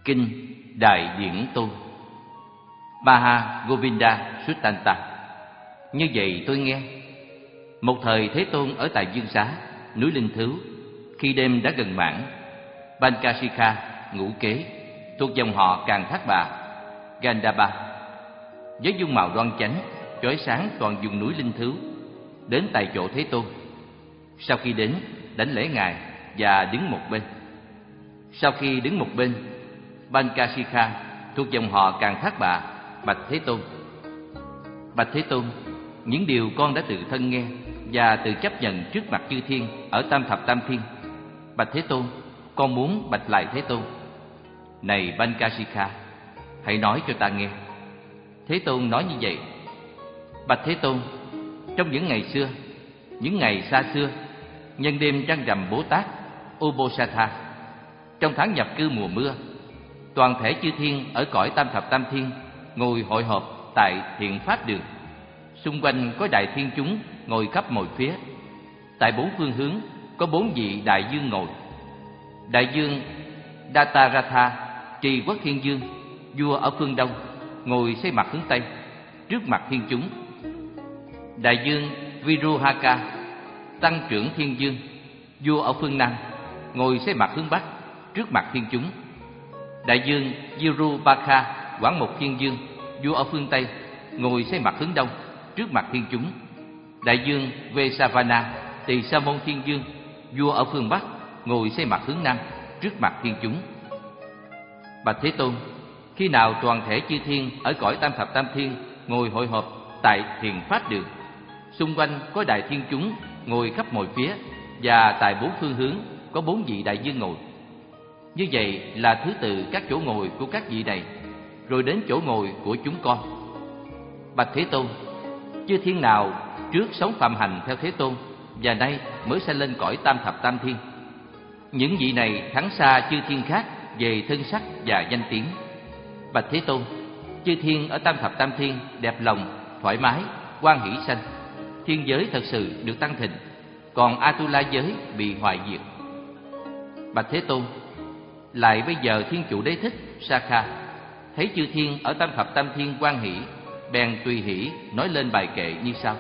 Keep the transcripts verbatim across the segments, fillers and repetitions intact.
Kinh Đại Điển Tôn Maha Govinda Suttanta. Như vậy tôi nghe, một thời Thế Tôn ở tại Dương Xá, núi Linh Thứu, khi đêm đã gần mãn, Bankasika ngũ kế thuộc dòng họ Càn Thác Bà, Gandhaba, với dung mạo đoan chánh, chói sáng toàn vùng núi Linh Thứu, đến tại chỗ Thế Tôn. Sau khi đến, đảnh lễ ngài và đứng một bên. Sau khi đứng một bên, Bankasika thuộc dòng họ Càn Thác Bà bạch Thế Tôn: Bạch Thế Tôn, những điều con đã tự thân nghe và tự chấp nhận trước mặt chư thiên ở Tam Thập Tam Thiên, bạch Thế Tôn, con muốn bạch lại Thế Tôn. Này Bankasika, hãy nói cho ta nghe. Thế Tôn nói như vậy: Bạch Thế Tôn, trong những ngày xưa, những ngày xa xưa, nhân đêm trăng rằm Bồ Tát Ubosatha, trong tháng nhập cư mùa mưa, toàn thể chư thiên ở cõi Tam Thập Tam Thiên ngồi hội họp tại Thiện Pháp Đường. Xung quanh có đại thiên chúng ngồi khắp mọi phía. Tại bốn phương hướng có bốn vị đại dương ngồi. Đại dương Dataratha, Trì Quốc Thiên Dương, vua ở phương đông, ngồi xây mặt hướng tây, trước mặt thiên chúng. Đại dương Viruhaka, Tăng trưởng Thiên Dương, vua ở phương nam, ngồi xây mặt hướng bắc, trước mặt thiên chúng. Đại dương Virubakha, Quảng Mục Thiên Dương, vua ở phương tây, ngồi xây mặt hướng đông, trước mặt thiên chúng. Đại dương Vesavana, Tỳ Sa Môn Thiên Dương, vua ở phương bắc, ngồi xây mặt hướng nam, trước mặt thiên chúng. Bạch Thế Tôn, khi nào toàn thể chư thiên ở cõi Tam Thập Tam Thiên ngồi hội họp tại Thiện Pháp Đường, xung quanh có đại thiên chúng ngồi khắp mọi phía, và tại bốn phương hướng có bốn vị đại dương ngồi. Như vậy là thứ tự các chỗ ngồi của các vị này, rồi đến chỗ ngồi của chúng con. Bạch Thế Tôn, chư thiên nào trước sống phạm hành theo Thế Tôn và nay mới sanh lên cõi Tam Thập Tam Thiên, những vị này thắng xa chư thiên khác về thân sắc và danh tiếng. Bạch Thế Tôn, chư thiên ở Tam Thập Tam Thiên đẹp lòng, thoải mái, hoan hỷ sanh, thiên giới thật sự được tăng thịnh, còn Atula giới bị hoại diệt. Bạch Thế Tôn, lại bây giờ Thiên Chủ Đế Thích Sakha thấy chư thiên ở Tam Thập Tam Thiên hoan hỷ, bèn tùy hỷ nói lên bài kệ như sau: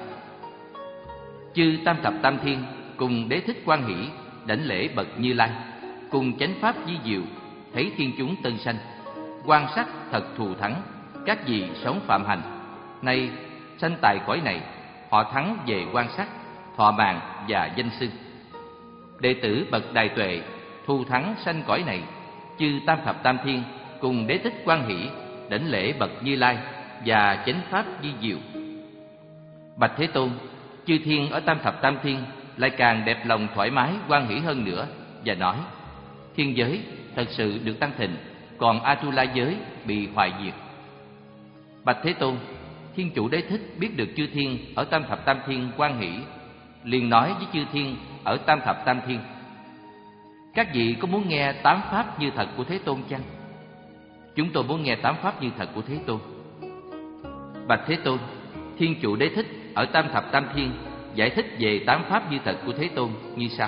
Chư Tam Thập Tam Thiên cùng Đế Thích hoan hỷ, đảnh lễ bậc Như Lai, cùng chánh pháp di diệu, thấy thiên chúng tân sanh, quan sắc thật thù thắng, các vị sống phạm hành. Nay sanh tại cõi này, họ thắng về quan sắc, thọ mạng và danh xưng. Đệ tử bậc đại tuệ thù thắng sanh cõi này, chư Tam Thập Tam Thiên cùng Đế Thích hoan hỷ, đảnh lễ bậc Như Lai và chánh pháp di diệu. Bạch Thế Tôn, chư thiên ở Tam Thập Tam Thiên lại càng đẹp lòng thoải mái hoan hỷ hơn nữa, và nói: thiên giới thật sự được tăng thịnh, còn Atula giới bị hoại diệt. Bạch Thế Tôn, Thiên Chủ Đế Thích biết được chư thiên ở Tam Thập Tam Thiên hoan hỷ, liền nói với chư thiên ở Tam Thập Tam Thiên: các vị có muốn nghe tám pháp như thật của Thế Tôn chăng? Chúng tôi muốn nghe tám pháp như thật của Thế Tôn. Bạch Thế Tôn, Thiên Chủ Đế Thích ở Tam Thập Tam Thiên giải thích về tám pháp như thật của Thế Tôn như sau: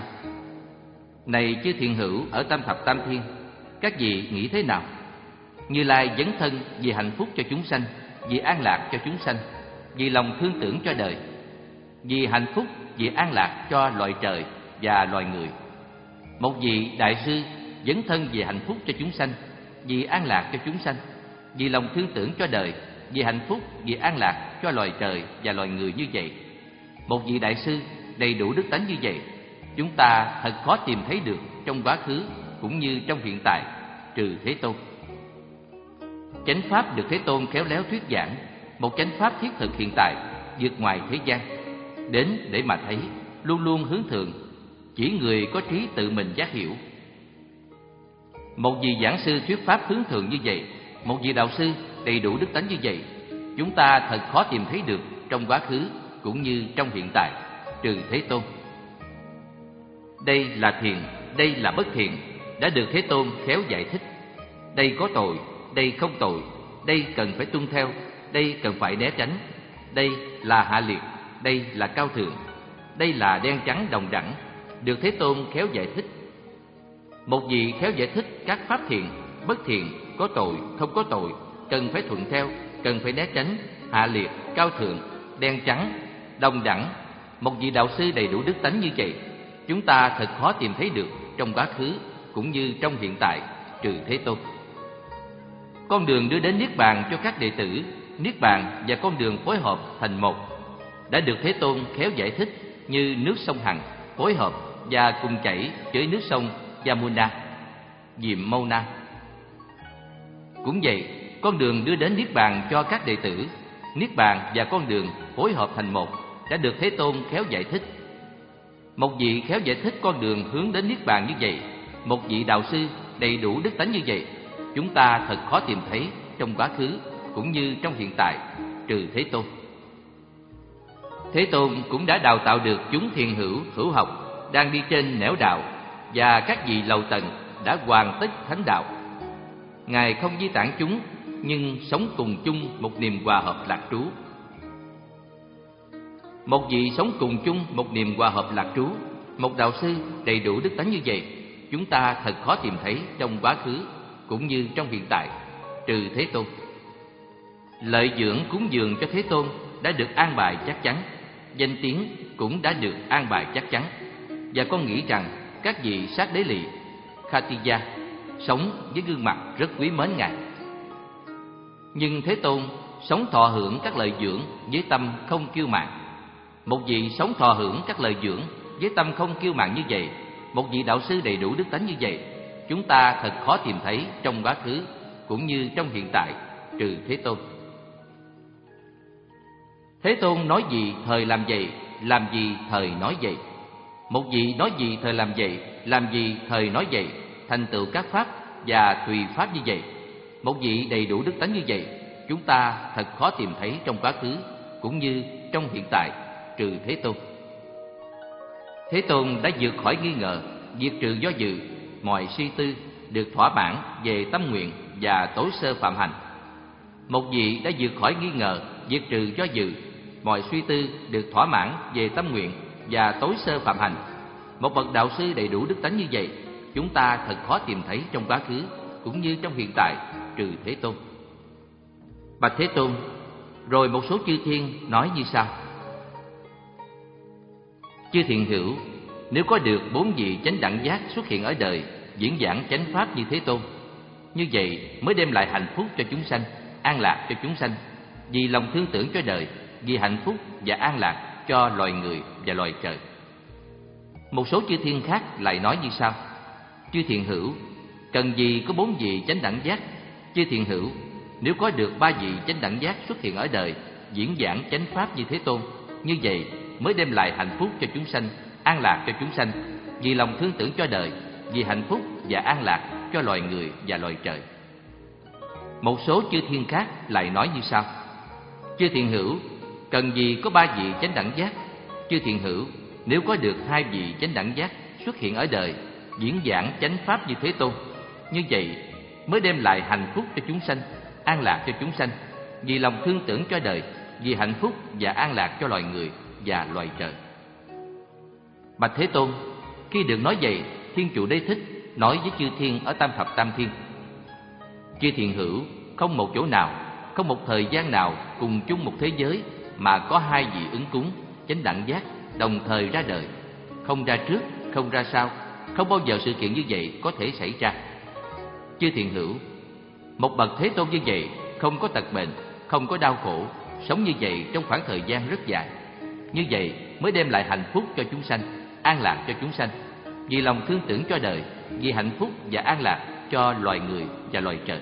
này chư thiện hữu ở Tam Thập Tam Thiên, các vị nghĩ thế nào? Như Lai dấn thân vì hạnh phúc cho chúng sanh, vì an lạc cho chúng sanh, vì lòng thương tưởng cho đời, vì hạnh phúc, vì an lạc cho loài trời và loài người. Một vị đại sư dấn thân vì hạnh phúc cho chúng sanh, vì an lạc cho chúng sanh, vì lòng thương tưởng cho đời, vì hạnh phúc, vì an lạc cho loài trời và loài người như vậy. Một vị đại sư đầy đủ đức tánh như vậy, chúng ta thật khó tìm thấy được trong quá khứ cũng như trong hiện tại, trừ Thế Tôn. Chánh pháp được Thế Tôn khéo léo thuyết giảng, một chánh pháp thiết thực hiện tại, vượt ngoài thế gian, đến để mà thấy, luôn luôn hướng thượng, chỉ người có trí tự mình giác hiểu. Một vị giảng sư thuyết pháp hướng thượng như vậy, một vị đạo sư đầy đủ đức tánh như vậy, chúng ta thật khó tìm thấy được trong quá khứ cũng như trong hiện tại, trừ Thế Tôn. Đây là thiện, đây là bất thiện, đã được Thế Tôn khéo giải thích. Đây có tội, đây không tội, đây cần phải tuân theo, đây cần phải né tránh. Đây là hạ liệt, đây là cao thượng, đây là đen trắng đồng đẳng, được Thế Tôn khéo giải thích. Một vị khéo giải thích các pháp thiện bất thiện, có tội, không có tội, cần phải thuận theo, cần phải né tránh, hạ liệt, cao thượng, đen trắng, đồng đẳng. Một vị đạo sư đầy đủ đức tánh như vậy, chúng ta thật khó tìm thấy được trong quá khứ cũng như trong hiện tại, trừ Thế Tôn. Con đường đưa đến niết bàn cho các đệ tử, niết bàn và con đường phối hợp thành một, đã được Thế Tôn khéo giải thích như nước sông Hằng phối hợp và cùng chảy với nước sông Yamuna, Diệm Mâu Na. Cũng vậy, con đường đưa đến niết bàn cho các đệ tử, niết bàn và con đường phối hợp thành một, đã được Thế Tôn khéo giải thích. Một vị khéo giải thích con đường hướng đến niết bàn như vậy, một vị đạo sư đầy đủ đức tánh như vậy, chúng ta thật khó tìm thấy trong quá khứ cũng như trong hiện tại, trừ Thế Tôn. Thế Tôn cũng đã đào tạo được chúng thiền hữu, hữu học đang đi trên nẻo đạo, và các vị lầu tầng đã hoàn tất thánh đạo. Ngài không di tản chúng, nhưng sống cùng chung một niềm hòa hợp lạc trú. Một vị sống cùng chung một niềm hòa hợp lạc trú, một đạo sư đầy đủ đức tánh như vậy, chúng ta thật khó tìm thấy trong quá khứ cũng như trong hiện tại, trừ Thế Tôn. Lợi dưỡng cúng dường cho Thế Tôn đã được an bài chắc chắn, danh tiếng cũng đã được an bài chắc chắn, và con nghĩ rằng các vị sát đế lỵ, Khatiya sống với gương mặt rất quý mến Ngài. Nhưng Thế Tôn sống thọ hưởng các lợi dưỡng với tâm không kiêu mạn. Một vị sống thọ hưởng các lợi dưỡng với tâm không kiêu mạn như vậy, một vị đạo sư đầy đủ đức tánh như vậy, chúng ta thật khó tìm thấy trong quá khứ cũng như trong hiện tại, trừ Thế Tôn. Thế Tôn nói gì thời làm vậy, làm gì thời nói vậy. Một vị nói gì thời làm vậy, làm gì thời nói vậy, thành tựu các pháp và tùy pháp như vậy. Một vị đầy đủ đức tánh như vậy, chúng ta thật khó tìm thấy trong quá khứ cũng như trong hiện tại, trừ Thế Tôn. Thế Tôn đã vượt khỏi nghi ngờ, diệt trừ do dự, mọi suy tư được thỏa mãn về tâm nguyện và tối sơ phạm hành. Một vị đã vượt khỏi nghi ngờ, diệt trừ do dự, mọi suy tư được thỏa mãn về tâm nguyện và tối sơ phạm hành. Một bậc đạo sư đầy đủ đức tánh như vậy, chúng ta thật khó tìm thấy trong quá khứ cũng như trong hiện tại, trừ Thế Tôn. Bạch Thế Tôn, rồi một số chư thiên nói như sau: Chư thiện hữu, nếu có được bốn vị chánh đẳng giác xuất hiện ở đời, diễn giảng chánh pháp như Thế Tôn, như vậy mới đem lại hạnh phúc cho chúng sanh, an lạc cho chúng sanh, vì lòng thương tưởng cho đời, vì hạnh phúc và an lạc cho loài người và loài trời. Một số chư thiên khác lại nói như sau: Chư thiện hữu, cần gì có bốn vị chánh đẳng giác? Chư thiện hữu, nếu có được ba vị chánh đẳng giác xuất hiện ở đời, diễn giảng chánh pháp như Thế Tôn, như vậy mới đem lại hạnh phúc cho chúng sanh, an lạc cho chúng sanh, vì lòng thương tưởng cho đời, vì hạnh phúc và an lạc cho loài người và loài trời. Một số chư thiên khác lại nói như sau: Chư thiện hữu, cần gì có ba vị chánh đẳng giác? Chư thiện hữu, nếu có được hai vị chánh đẳng giác xuất hiện ở đời, diễn giảng chánh pháp như Thế Tôn, như vậy mới đem lại hạnh phúc cho chúng sanh, an lạc cho chúng sanh, vì lòng thương tưởng cho đời, vì hạnh phúc và an lạc cho loài người và loài trời. Bạch Thế Tôn, khi được nói vậy, Thiên Chủ Đế Thích nói với chư thiên ở tam thập tam thiên: Chư thiện hữu, không một chỗ nào, không một thời gian nào cùng chung một thế giới mà có hai vị ứng cúng chánh đẳng giác đồng thời ra đời, không ra trước, không ra sau, không bao giờ sự kiện như vậy có thể xảy ra. Chư thiện hữu, một bậc Thế Tôn như vậy không có tật bệnh, không có đau khổ, sống như vậy trong khoảng thời gian rất dài, như vậy mới đem lại hạnh phúc cho chúng sanh, an lạc cho chúng sanh, vì lòng thương tưởng cho đời, vì hạnh phúc và an lạc cho loài người và loài trời.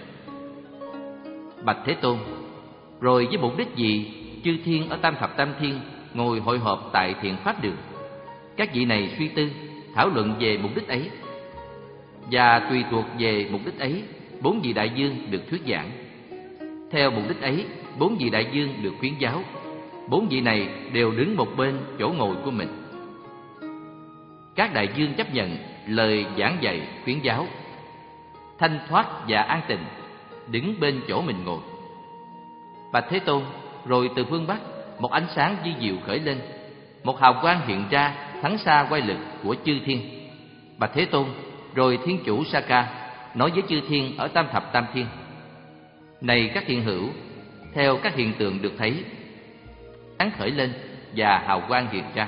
Bạch Thế Tôn, rồi với mục đích gì chư thiên ở tam thập tam thiên ngồi hội họp tại thiện pháp đường? Các vị này suy tư, thảo luận về mục đích ấy, và tùy thuộc về mục đích ấy, bốn vị đại dương được thuyết giảng. Theo mục đích ấy, bốn vị đại dương được khuyến giáo. Bốn vị này đều đứng một bên chỗ ngồi của mình. Các đại dương chấp nhận lời giảng dạy khuyến giáo, thanh thoát và an tịnh, đứng bên chỗ mình ngồi. Bạch Thế Tôn, rồi từ phương Bắc một ánh sáng vi diệu khởi lên, một hào quang hiện ra thắng xa quay lực của chư thiên. Bạch Thế Tôn, rồi Thiên Chủ Sa Ca, nói với chư thiên ở tam thập tam thiên: Này các thiện hữu, theo các hiện tượng được thấy, sáng khởi lên và hào quang hiện ra.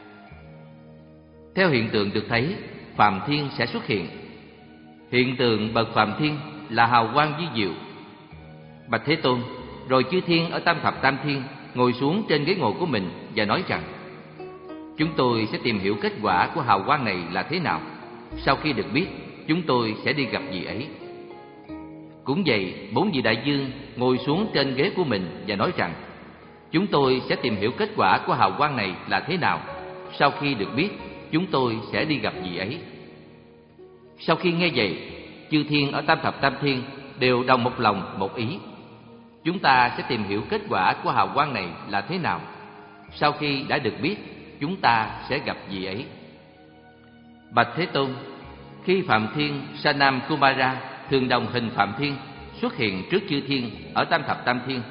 Theo hiện tượng được thấy, phàm thiên sẽ xuất hiện. Hiện tượng bậc phàm thiên là hào quang vi diệu. Bạch Thế Tôn, rồi chư thiên ở tam thập tam thiên ngồi xuống trên ghế ngồi của mình và nói rằng: Chúng tôi sẽ tìm hiểu kết quả của hào quang này là thế nào. Sau khi được biết, chúng tôi sẽ đi gặp vị ấy. Cũng vậy, bốn vị đại dương ngồi xuống trên ghế của mình và nói rằng: Chúng tôi sẽ tìm hiểu kết quả của hào quang này là thế nào. Sau khi được biết, chúng tôi sẽ đi gặp vị ấy. Sau khi nghe vậy, chư thiên ở tam thập tam thiên đều đồng một lòng một ý: Chúng ta sẽ tìm hiểu kết quả của hào quang này là thế nào. Sau khi đã được biết, chúng ta sẽ gặp vị ấy. Bạch Thế Tôn, khi Phạm Thiên Sanam Kumara thường đồng hình Phạm Thiên xuất hiện trước chư thiên ở tam thập tam thiên,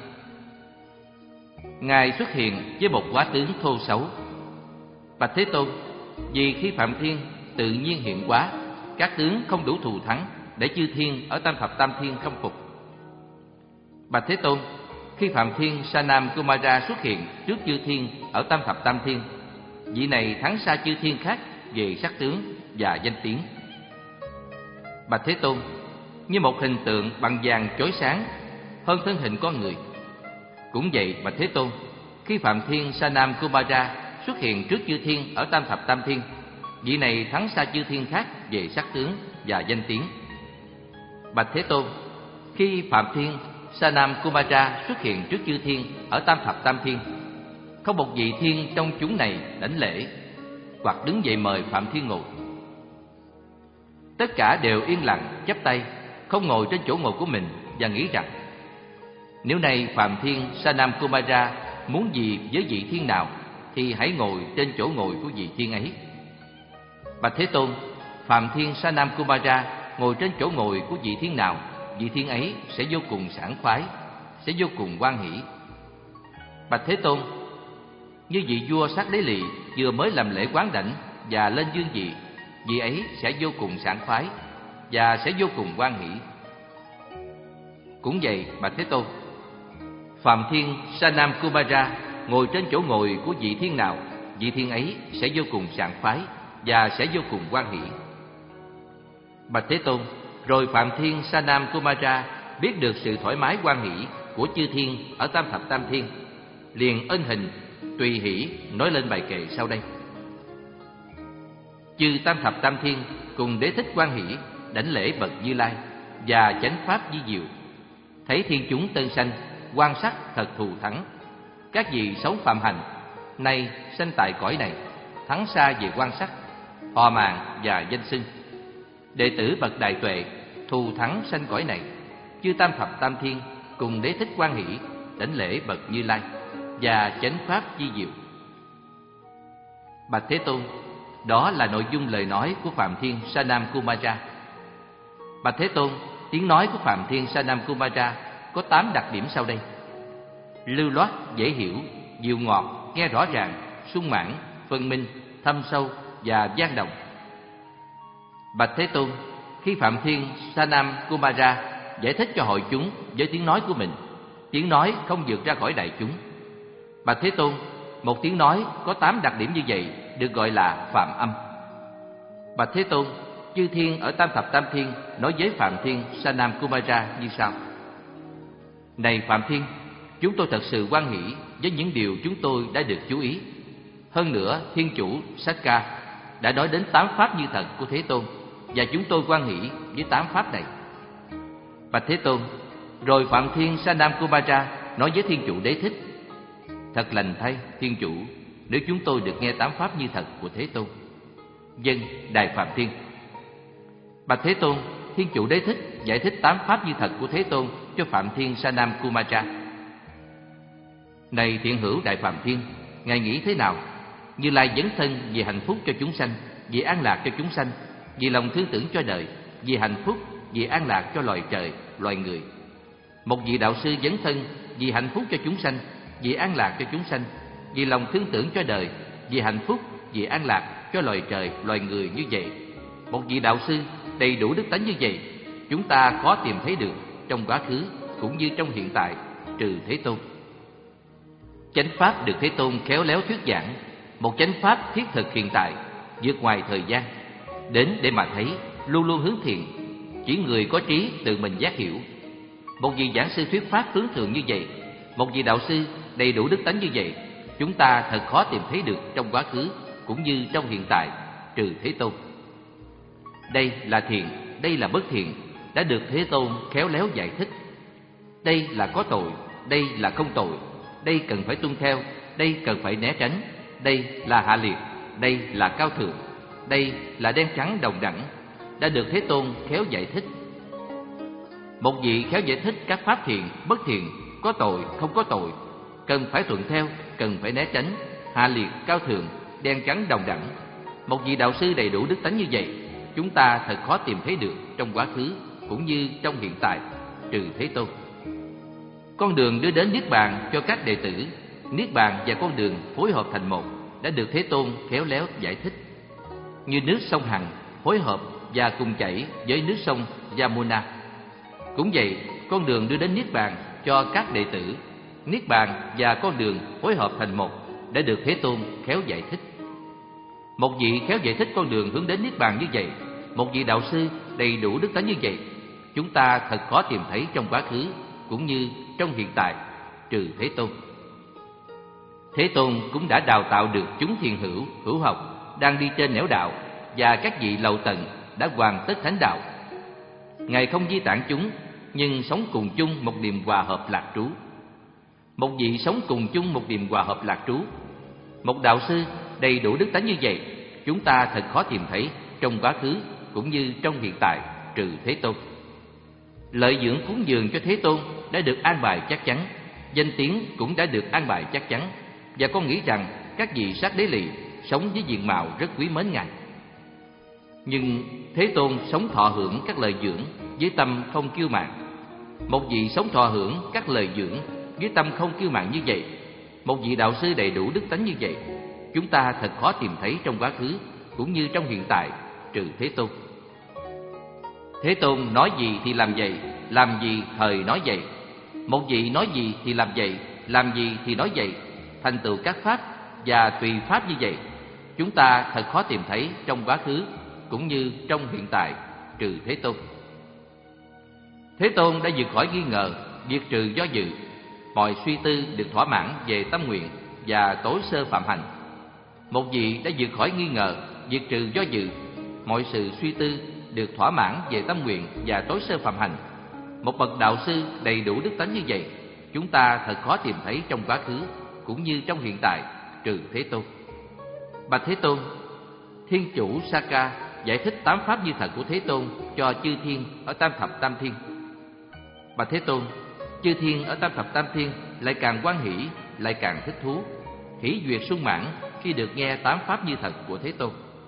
Ngài xuất hiện với một hóa tướng thô xấu. Bạch Thế Tôn, vì khi Phạm Thiên tự nhiên hiện hóa, các tướng không đủ thù thắng để chư thiên ở tam thập tam thiên khâm phục. Bạch Thế Tôn, khi Phạm Thiên Sanam Kumara xuất hiện trước chư thiên ở tam thập tam thiên, vị này thắng xa chư thiên khác về sắc tướng và danh tiếng. Bạch Thế Tôn, như một hình tượng bằng vàng chói sáng hơn thân hình con người. Cũng vậy, Bạch Thế Tôn, khi Phạm Thiên Sanam Kumara xuất hiện trước chư thiên ở tam thập tam thiên, vị này thắng xa chư thiên khác về sắc tướng và danh tiếng. Bạch Thế Tôn, khi Phạm Thiên Sanam Kumara xuất hiện trước chư thiên ở tam thập tam thiên, không một vị thiên trong chúng này đảnh lễ hoặc đứng dậy mời Phạm Thiên ngồi. Tất cả đều yên lặng chắp tay, không ngồi trên chỗ ngồi của mình và nghĩ rằng: Nếu nay Phạm Thiên Sanam Kumara muốn gì với vị thiên nào thì hãy ngồi trên chỗ ngồi của vị thiên ấy. Bạch Thế Tôn, Phạm Thiên Sanam Kumara ngồi trên chỗ ngồi của vị thiên nào, vị thiên ấy sẽ vô cùng sảng khoái, sẽ vô cùng hoan hỷ. Bạch Thế Tôn, như vị vua Sát Đế Lì vừa mới làm lễ quán đảnh và lên dương vị, vị ấy sẽ vô cùng sảng khoái và sẽ vô cùng hoan hỷ. Cũng vậy, Bạch Thế Tôn, Phạm Thiên Sanam Kumara ngồi trên chỗ ngồi của vị thiên nào, vị thiên ấy sẽ vô cùng sảng khoái và sẽ vô cùng hoan hỷ. Bạch Thế Tôn, rồi Phạm Thiên Sanam Kumara biết được sự thoải mái hoan hỷ của chư thiên ở tam thập tam thiên, liền ân hình tùy hỷ nói lên bài kệ sau đây: Chư tam thập tam thiên cùng đế thích hoan hỷ đảnh lễ bậc Như Lai và chánh pháp di diệu, thấy thiên chúng tân sanh quan sắc thật thù thắng. Các vị sống phạm hành nay sanh tại cõi này, thắng xa về quan sắc, họ màng và danh xưng. Đệ tử bậc đại tuệ thù thắng sanh cõi này, chư tam thập tam thiên cùng đế thích hoan hỷ đảnh lễ bậc Như Lai và chánh pháp di diệu. Bạch Thế Tôn, đó là nội dung lời nói của Phạm Thiên Sanam Kumara. Bạch Thế Tôn, tiếng nói của Phạm Thiên Sanam Kumara có tám đặc điểm sau đây: lưu loát, dễ hiểu, dịu ngọt, nghe rõ ràng, sung mãn, phân minh, thâm sâu và vang động. Bạch Thế Tôn, khi Phạm Thiên Sanam Kumara giải thích cho hội chúng với tiếng nói của mình, tiếng nói không vượt ra khỏi đại chúng. Bạch Thế Tôn, một tiếng nói có tám đặc điểm như vậy được gọi là phạm âm. Bạch Thế Tôn, chư thiên ở tam thập tam thiên nói với Phạm Thiên Sanam Kumara như sau: Này Phạm Thiên, chúng tôi thật sự hoan hỷ với những điều chúng tôi đã được chú ý. Hơn nữa, Thiên Chủ Sakka đã nói đến tám pháp như thật của Thế Tôn, và chúng tôi hoan hỷ với tám pháp này. Bạch Thế Tôn, rồi Phạm Thiên Sanam Kumara nói với Thiên Chủ Đế Thích: Thật lành thay, Thiên Chủ, nếu chúng tôi được nghe tám pháp như thật của Thế Tôn. Dân, Đại Phạm Thiên. Bạch Thế Tôn, Thiên Chủ Đế Thích giải thích tám pháp như thật của Thế Tôn cho Phạm Thiên Sanam Kumara. Này thiện hữu Đại Phạm Thiên, Ngài nghĩ thế nào? Như Lai dấn thân vì hạnh phúc cho chúng sanh, vì an lạc cho chúng sanh, vì lòng thương tưởng cho đời, vì hạnh phúc, vì an lạc cho loài trời, loài người. Một vị đạo sư dấn thân vì hạnh phúc cho chúng sanh, vì an lạc cho chúng sanh, vì lòng thương tưởng cho đời, vì hạnh phúc, vì an lạc cho loài trời, loài người như vậy. Một vị đạo sư đầy đủ đức tánh như vậy, chúng ta khó tìm thấy được trong quá khứ cũng như trong hiện tại, trừ Thế Tôn. Chánh pháp được Thế Tôn khéo léo thuyết giảng, một chánh pháp thiết thực hiện tại, vượt ngoài thời gian, đến để mà thấy, luôn luôn hướng thiện, chỉ người có trí tự mình giác hiểu. Một vị giảng sư thuyết pháp tướng thường như vậy, một vị đạo sư đầy đủ đức tánh như vậy, chúng ta thật khó tìm thấy được trong quá khứ cũng như trong hiện tại, trừ Thế Tôn. Đây là thiện, đây là bất thiện, đã được Thế Tôn khéo léo giải thích. Đây là có tội, đây là không tội, đây cần phải tuân theo, đây cần phải né tránh, đây là hạ liệt, đây là cao thượng, đây là đen trắng đồng đẳng, đã được Thế Tôn khéo giải thích. Một vị khéo giải thích các pháp thiện, bất thiện, có tội, không có tội, cần phải thuận theo, cần phải né tránh, hạ liệt, cao thượng, đen trắng đồng đẳng. Một vị đạo sư đầy đủ đức tánh như vậy, chúng ta thật khó tìm thấy được trong quá khứ cũng như trong hiện tại, trừ Thế Tôn. Con đường đưa đến Niết Bàn cho các đệ tử, Niết Bàn và con đường phối hợp thành một, đã được Thế Tôn khéo léo giải thích. Như nước sông Hằng phối hợp và cùng chảy với nước sông Yamuna. Cũng vậy, con đường đưa đến Niết Bàn cho các đệ tử, Niết Bàn và con đường phối hợp thành một, đã được Thế Tôn khéo giải thích. Một vị khéo giải thích con đường hướng đến Niết Bàn như vậy, một vị đạo sư đầy đủ đức tánh như vậy, chúng ta thật khó tìm thấy trong quá khứ cũng như trong hiện tại, trừ Thế Tôn. Thế Tôn cũng đã đào tạo được chúng thiền hữu, hữu học đang đi trên nẻo đạo, và các vị lậu tận đã hoàn tất thánh đạo. Ngài không di tản chúng, nhưng sống cùng chung một niềm hòa hợp lạc trú. Một vị sống cùng chung một niềm hòa hợp lạc trú, một đạo sư đầy đủ đức tánh như vậy, chúng ta thật khó tìm thấy trong quá khứ cũng như trong hiện tại, trừ Thế Tôn. Lợi dưỡng cúng dường cho Thế Tôn đã được an bài chắc chắn, danh tiếng cũng đã được an bài chắc chắn, và con nghĩ rằng các vị sát đế lì sống với diện mạo rất quý mến Ngài. Nhưng Thế Tôn sống thọ hưởng các lời dưỡng với tâm không kiêu mạn. Một vị sống thọ hưởng các lời dưỡng với tâm không kiêu mạn như vậy, một vị đạo sư đầy đủ đức tánh như vậy, chúng ta thật khó tìm thấy trong quá khứ cũng như trong hiện tại, trừ Thế Tôn. Thế Tôn nói gì thì làm vậy, làm gì thời nói vậy. Một vị nói gì thì làm vậy, làm gì thì nói vậy, thành tựu các pháp và tùy pháp như vậy, chúng ta thật khó tìm thấy trong quá khứ cũng như trong hiện tại, trừ Thế Tôn. Thế Tôn đã vượt khỏi nghi ngờ, diệt trừ do dự, mọi suy tư được thỏa mãn về tâm nguyện và tối sơ phạm hành. Một vị đã vượt khỏi nghi ngờ, diệt trừ do dự, mọi sự suy tư được thỏa mãn về tâm nguyện và tối sơ phạm hành. Một bậc đạo sư đầy đủ đức tánh như vậy, chúng ta thật khó tìm thấy trong quá khứ cũng như trong hiện tại, trừ Thế Tôn. Bạch Thế Tôn, Thiên Chủ Saka giải thích tám pháp như thật của Thế Tôn cho chư thiên ở Tam Thập Tam Thiên. Bạch Thế Tôn, chư thiên ở Tam Thập Tam Thiên lại càng hoan hỷ, lại càng thích thú, hỷ duyệt sung mãn khi được nghe tám pháp như thật của Thế Tôn.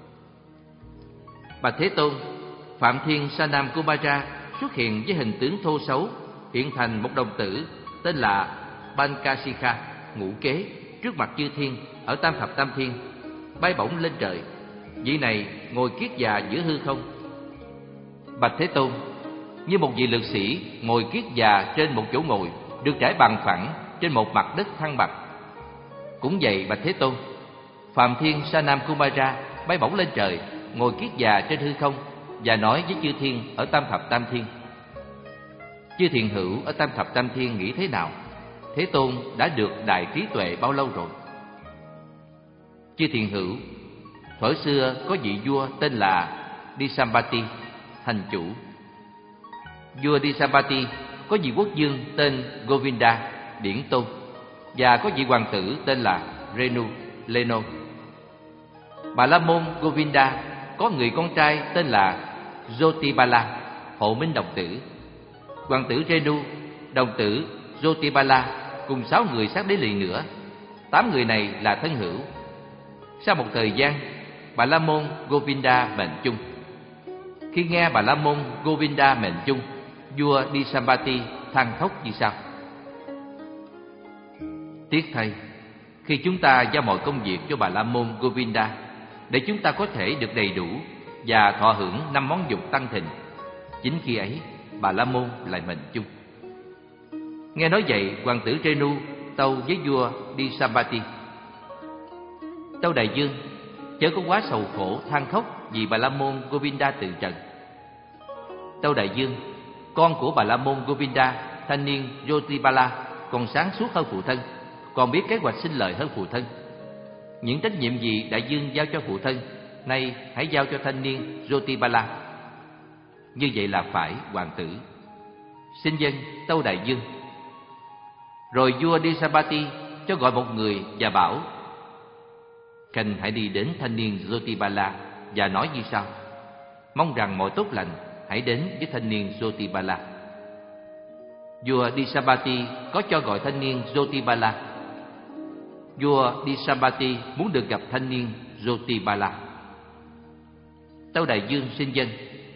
Bạch Thế Tôn, Phạm Thiên Sanam Kumara xuất hiện với hình tướng thô xấu, hiện thành một đồng tử tên là Bankasika, ngũ kế, trước mặt chư thiên ở Tam Thập Tam Thiên, bay bổng lên trời. Vị này ngồi kiết già giữa hư không. Bạch Thế Tôn, như một vị lực sĩ ngồi kiết già trên một chỗ ngồi được trải bằng phẳng trên một mặt đất thăng bằng. Cũng vậy Bạch Thế Tôn, Phạm Thiên Sanam Kumara bay bổng lên trời, ngồi kiết già trên hư không và nói với chư thiên ở Tam Thập Tam Thiên. Chư thiền hữu ở Tam Thập Tam Thiên nghĩ thế nào? Thế Tôn đã được đại trí tuệ bao lâu rồi? Chư thiền hữu, thuở xưa có vị vua tên là Disambati, thành chủ. Vua Disambati có vị quốc vương tên Govinda, điển tôn, và có vị hoàng tử tên là Renu, Leno. Bà La Môn Govinda có người con trai tên là Jotibala, hộ minh đồng tử. Hoàng tử Renu, đồng tử Jotibala cùng sáu người sát đế lì nữa. Tám người này là thân hữu. Sau một thời gian, Bà La Môn Govinda mệnh chung. Khi nghe Bà La Môn Govinda mệnh chung, vua Disambati than khóc như sau: tiếc thay, khi chúng ta giao mọi công việc cho Bà La Môn Govinda để chúng ta có thể được đầy đủ và thọ hưởng năm món dục tăng thịnh, Chính khi ấy, Bà La Môn lại mệnh chung. Nghe nói vậy, hoàng tử Renu tâu với vua Disambati: Tâu đại vương, chớ có quá sầu khổ than khóc vì Bà La Môn Govinda từ trần. Tâu đại vương, con của Bà La Môn Govinda, thanh niên Jotibala, còn sáng suốt hơn phụ thân, còn biết kế hoạch sinh lợi hơn phụ thân. Những trách nhiệm gì đại vương giao cho phụ thân, nay hãy giao cho thanh niên Jotibala. Như vậy là phải, hoàng tử. Xin dân, tâu đại vương. Rồi vua Disambati cho gọi một người và bảo: Khanh hãy đi đến thanh niên Jotibala và nói như sau: Mong rằng mọi tốt lành hãy đến với thanh niên Jotibala. Vua Disambati có cho gọi thanh niên Jotibala. Vua Disambati muốn được gặp thanh niên Jotibala. Tâu đại vương xin dân.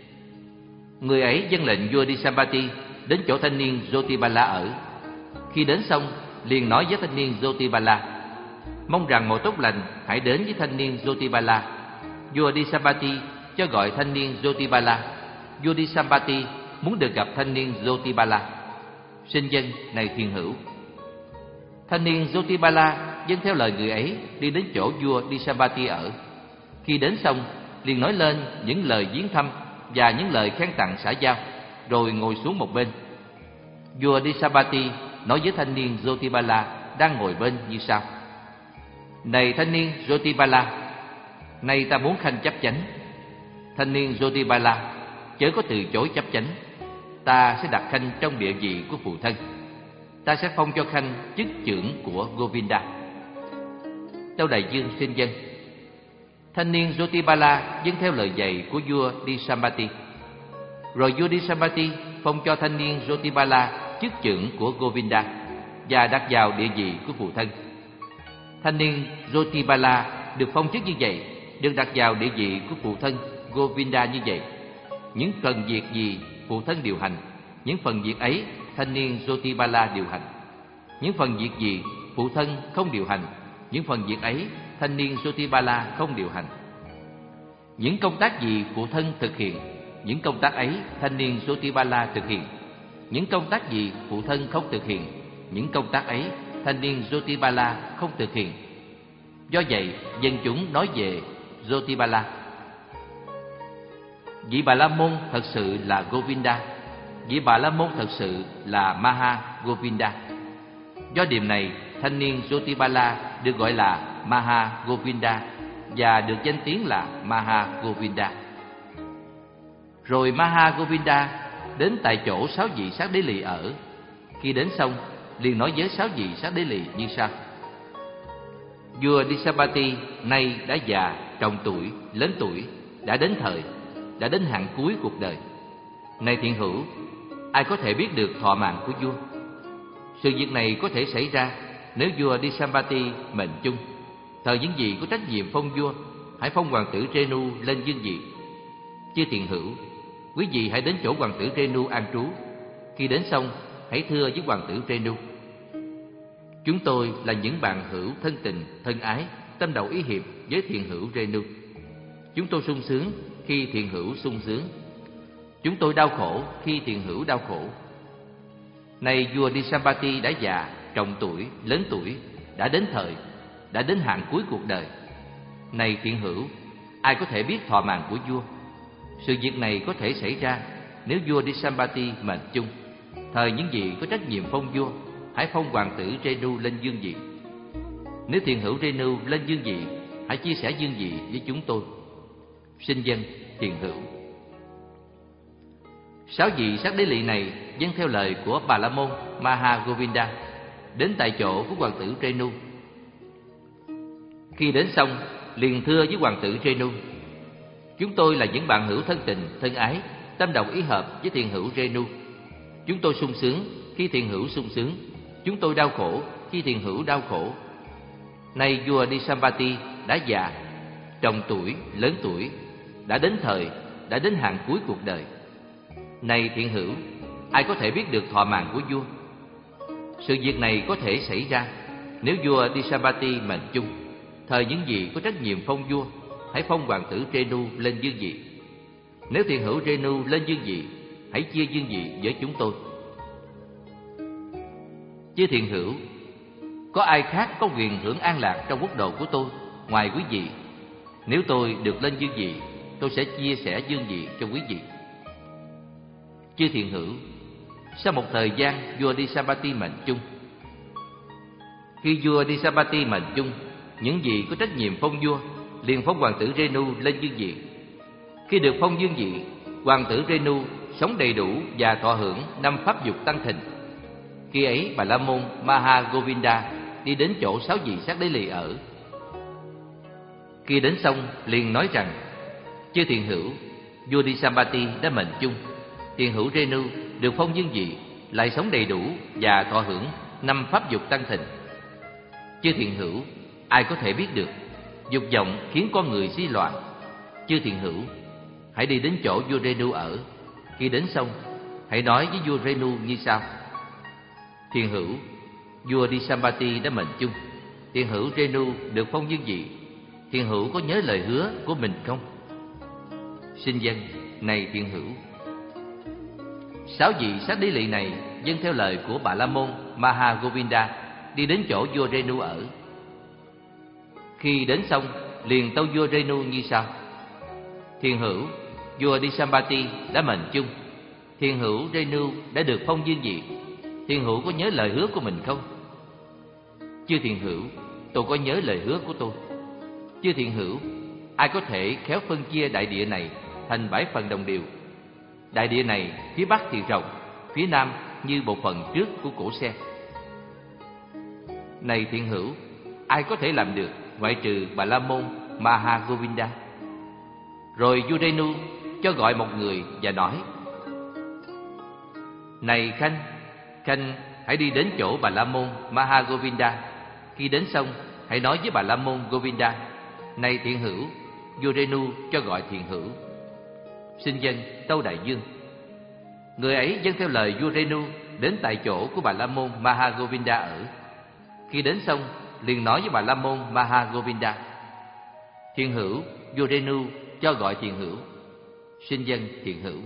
Người ấy vâng lệnh vua Disambati đến chỗ thanh niên Jotibala ở. Khi đến xong, liền nói với thanh niên Jotibala: Mong rằng mọi tốt lành hãy đến với thanh niên Jotibala. Vua Disambati cho gọi thanh niên Jotibala. Vua Disambati muốn được gặp thanh niên Jotibala. Xin dân, này thiền hữu. Thanh niên Jotibala vâng theo lời người ấy, đi đến chỗ vua Disambati ở. Khi đến xong, liền nói lên những lời viếng thăm và những lời khen tặng xã giao, rồi ngồi xuống một bên. Vua Disambati nói với thanh niên Jotibala đang ngồi bên như sau: Này thanh niên Jotibala, nay ta muốn khanh chấp chánh. Thanh niên Jotibala, chớ có từ chối chấp chánh. Ta sẽ đặt khanh trong địa vị của phụ thân. Ta sẽ phong cho khanh chức trưởng của Govinda. Tâu đại vương xin dân. Thanh niên Jotibala vâng theo lời dạy của vua Disambati. Rồi vua Disambati phong cho thanh niên Jotibala chức trưởng của Govinda và đặt vào địa vị của phụ thân. Thanh niên Jotibala được phong chức như vậy, được đặt vào địa vị của phụ thân Govinda như vậy. Những phần việc gì phụ thân điều hành, những phần việc ấy thanh niên Jotibala điều hành. Những phần việc gì phụ thân không điều hành, những phần việc ấy thanh niên Jotibala không điều hành. Những công tác gì phụ thân thực hiện, những công tác ấy thanh niên Jotibala thực hiện. Những công tác gì phụ thân không thực hiện, những công tác ấy thanh niên Jotibala không thực hiện. Do vậy, dân chúng nói về Jotibala: Vị Bà La Môn thật sự là Govinda, vị Bà La Môn thật sự là Maha Govinda. Do điểm này, thanh niên Jotibala được gọi là Maha Govinda và được danh tiếng là Maha Govinda. Rồi Maha Govinda đến tại chỗ sáu vị sát đế lì ở. Khi đến xong, liền nói với sáu vị sát đế lì như sau: Vua Disambati nay đã già, trọng tuổi, lớn tuổi, đã đến thời, đã đến hạn cuối cuộc đời. Này thiện hữu, ai có thể biết được thọ mạng của vua? Sự việc này có thể xảy ra nếu vua Disambati mệnh chung. Thời những gì có trách nhiệm phong vua, hãy phong hoàng tử Renu lên vương vị. Chư thiện hữu, quý vị hãy đến chỗ hoàng tử Renu an trú. Khi đến xong, hãy thưa với hoàng tử Renu: Chúng tôi là những bạn hữu thân tình, thân ái, tâm đầu ý hiệp với thiện hữu Renu. Chúng tôi sung sướng khi thiện hữu sung sướng. Chúng tôi đau khổ khi thiện hữu đau khổ. Này vua Disambati đã già, trọng tuổi, lớn tuổi, đã đến thời, đã đến hạn cuối cuộc đời. Này thiện hữu, ai có thể biết thọ mạng của vua? Sự việc này có thể xảy ra nếu vua Disambati mệnh chung. Thời những vị có trách nhiệm phong vua, hãy phong hoàng tử Renu lên vương vị. Nếu thiện hữu Renu lên vương vị, hãy chia sẻ vương vị với chúng tôi. Xin dân, thiện hữu. Sáu vị sát đế lì này vâng theo lời của Bà La Môn Maha Govinda, đến tại chỗ của hoàng tử Renu. Khi đến xong, liền thưa với hoàng tử Renu: Chúng tôi là những bạn hữu thân tình, thân ái, tâm đồng ý hợp với thiện hữu Renu. Chúng tôi sung sướng khi thiện hữu sung sướng. Chúng tôi đau khổ khi thiện hữu đau khổ. Nay vua Disambati đã già, trọng tuổi, lớn tuổi, đã đến thời, đã đến hạn cuối cuộc đời. Này thiện hữu, ai có thể biết được thọ mạng của vua? Sự việc này có thể xảy ra nếu vua Disambati mệnh chung. Thời những gì có trách nhiệm phong vua, hãy phong hoàng tử Renu lên vương vị. Nếu thiện hữu Renu lên vương vị, hãy chia dương vị với chúng tôi. Chư thiện hữu, có ai khác có quyền hưởng an lạc trong quốc độ của tôi ngoài quý vị? Nếu tôi được lên dương vị, tôi sẽ chia sẻ dương vị cho quý vị. Chư thiện hữu, sau một thời gian vua Disabati mệnh chung. Khi vua Disabati mệnh chung, những vị có trách nhiệm phong vua liền phong hoàng tử Renu lên dương vị. Khi được phong dương vị, hoàng tử Renu sống đầy đủ và thọ hưởng năm pháp dục tăng thịnh. Khi ấy Bà La Môn Maha Govinda đi đến chỗ sáu vị sát đế lì ở. Khi đến xong liền nói rằng: chư thiện hữu, vua Disabati đã mệnh chung. Thiện hữu Renu được phong dương vị, lại sống đầy đủ và thọ hưởng năm pháp dục tăng thịnh. Chư thiện hữu, ai có thể biết được? Dục vọng khiến con người suy loạn. Chư thiện hữu, hãy đi đến chỗ vua Renu ở. Khi đến xong, hãy nói với vua Renu như sau: thiện hữu, vua Disabati đã mệnh chung. Thiện hữu Renu được phong dương vị. Thiện hữu có nhớ lời hứa của mình không? Xin dân, này thiện hữu. Sáu vị sát đế lỵ này dâng theo lời của Bà La Môn Maha Govinda đi đến chỗ vua Renu ở. Khi đến xong liền tâu vua Renu như sau: thiện hữu, vua Disabati đã mệnh chung. Thiện hữu Renu đã được phong dương vị. Thiện hữu có nhớ lời hứa của mình không? Chư thiện hữu, tôi có nhớ lời hứa của tôi. Chư thiện hữu, ai có thể khéo phân chia đại địa này thành bảy phần đồng đều? Đại địa này phía bắc thì rộng, phía nam như bộ phận trước của cổ xe. Này thiện hữu, ai có thể làm được ngoại trừ Bà La Môn Maha Govinda? Rồi vua Renu cho gọi một người và nói: này Khanh, Khanh hãy đi đến chỗ Bà La Môn Maha Govinda. Khi đến xong hãy nói với Bà La Môn Govinda: này thiện hữu, vua Renu cho gọi thiện hữu. Xin dân tâu đại dương. Người ấy dâng theo lời vua Renu đến tại chỗ của Bà La Môn Maha Govinda ở. Khi đến xong liền nói với Bà La Môn Maha Govinda: thiện hữu, vua Renu cho gọi thiện hữu. Xin dân thiện hữu.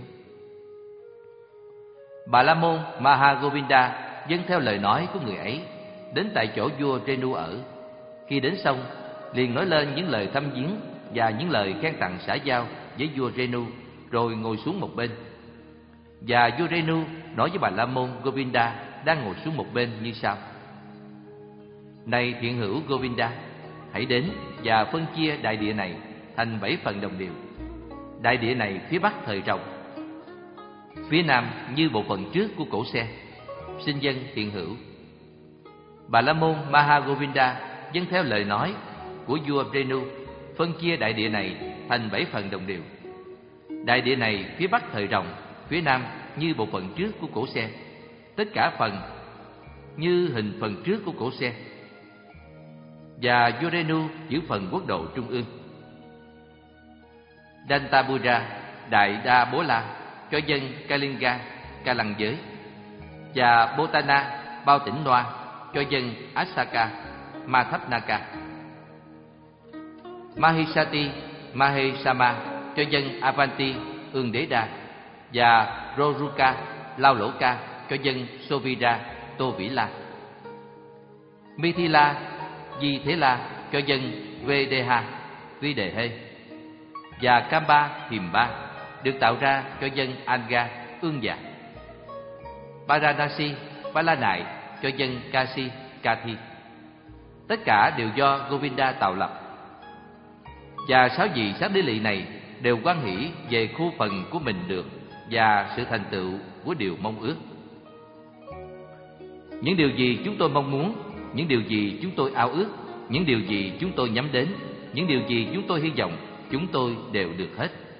Bà La Môn Maha Govinda dâng theo lời nói của người ấy đến tại chỗ vua Renu ở. Khi đến xong liền nói lên những lời thăm viếng và những lời khen tặng xã giao với vua Renu, rồi ngồi xuống một bên. Và vua Renu nói với Bà La Môn Govinda đang ngồi xuống một bên như sau: này thiện hữu Govinda, hãy đến và phân chia đại địa này thành bảy phần đồng đều. Đại địa này phía bắc thời rộng, phía nam như bộ phận trước của cổ xe. Xin dân thiện hữu. Bà La Môn Maha Govinda dâng theo lời nói của vua Renu phân chia đại địa này thành bảy phần đồng đều. Đại địa này phía bắc thời rộng, phía nam như bộ phận trước của cổ xe. Tất cả phần như hình phần trước của cổ xe. Và vua Renu giữ phần quốc độ trung ương. Dantabura, Đại Đa Bố La cho dân Kalinga, Ca Lăng Giới. Và Botana, bao tỉnh Noa cho dân Asaka, Mathapnaka. Mahisati, Mahesama cho dân Avanti, Ương Đế Đa. Và Roruka, Lao Lỗ Ca cho dân Sovira, Tô Vĩ La. Mithila, Di Thế La cho dân Vedeha, Vi Đề Hê. Và Kamba, Hiềm Ba được tạo ra cho dân Anga, Ương Dạ. Varanasi, Ba La Nại cho dân Kasi, Kathi. Tất cả đều do Govinda tạo lập. Và sáu vị sát đế lỵ này đều hoan hỷ về khu phần của mình được và sự thành tựu của điều mong ước. Những điều gì chúng tôi mong muốn, những điều gì chúng tôi ao ước, những điều gì chúng tôi nhắm đến, những điều gì chúng tôi hy vọng, chúng tôi đều được hết.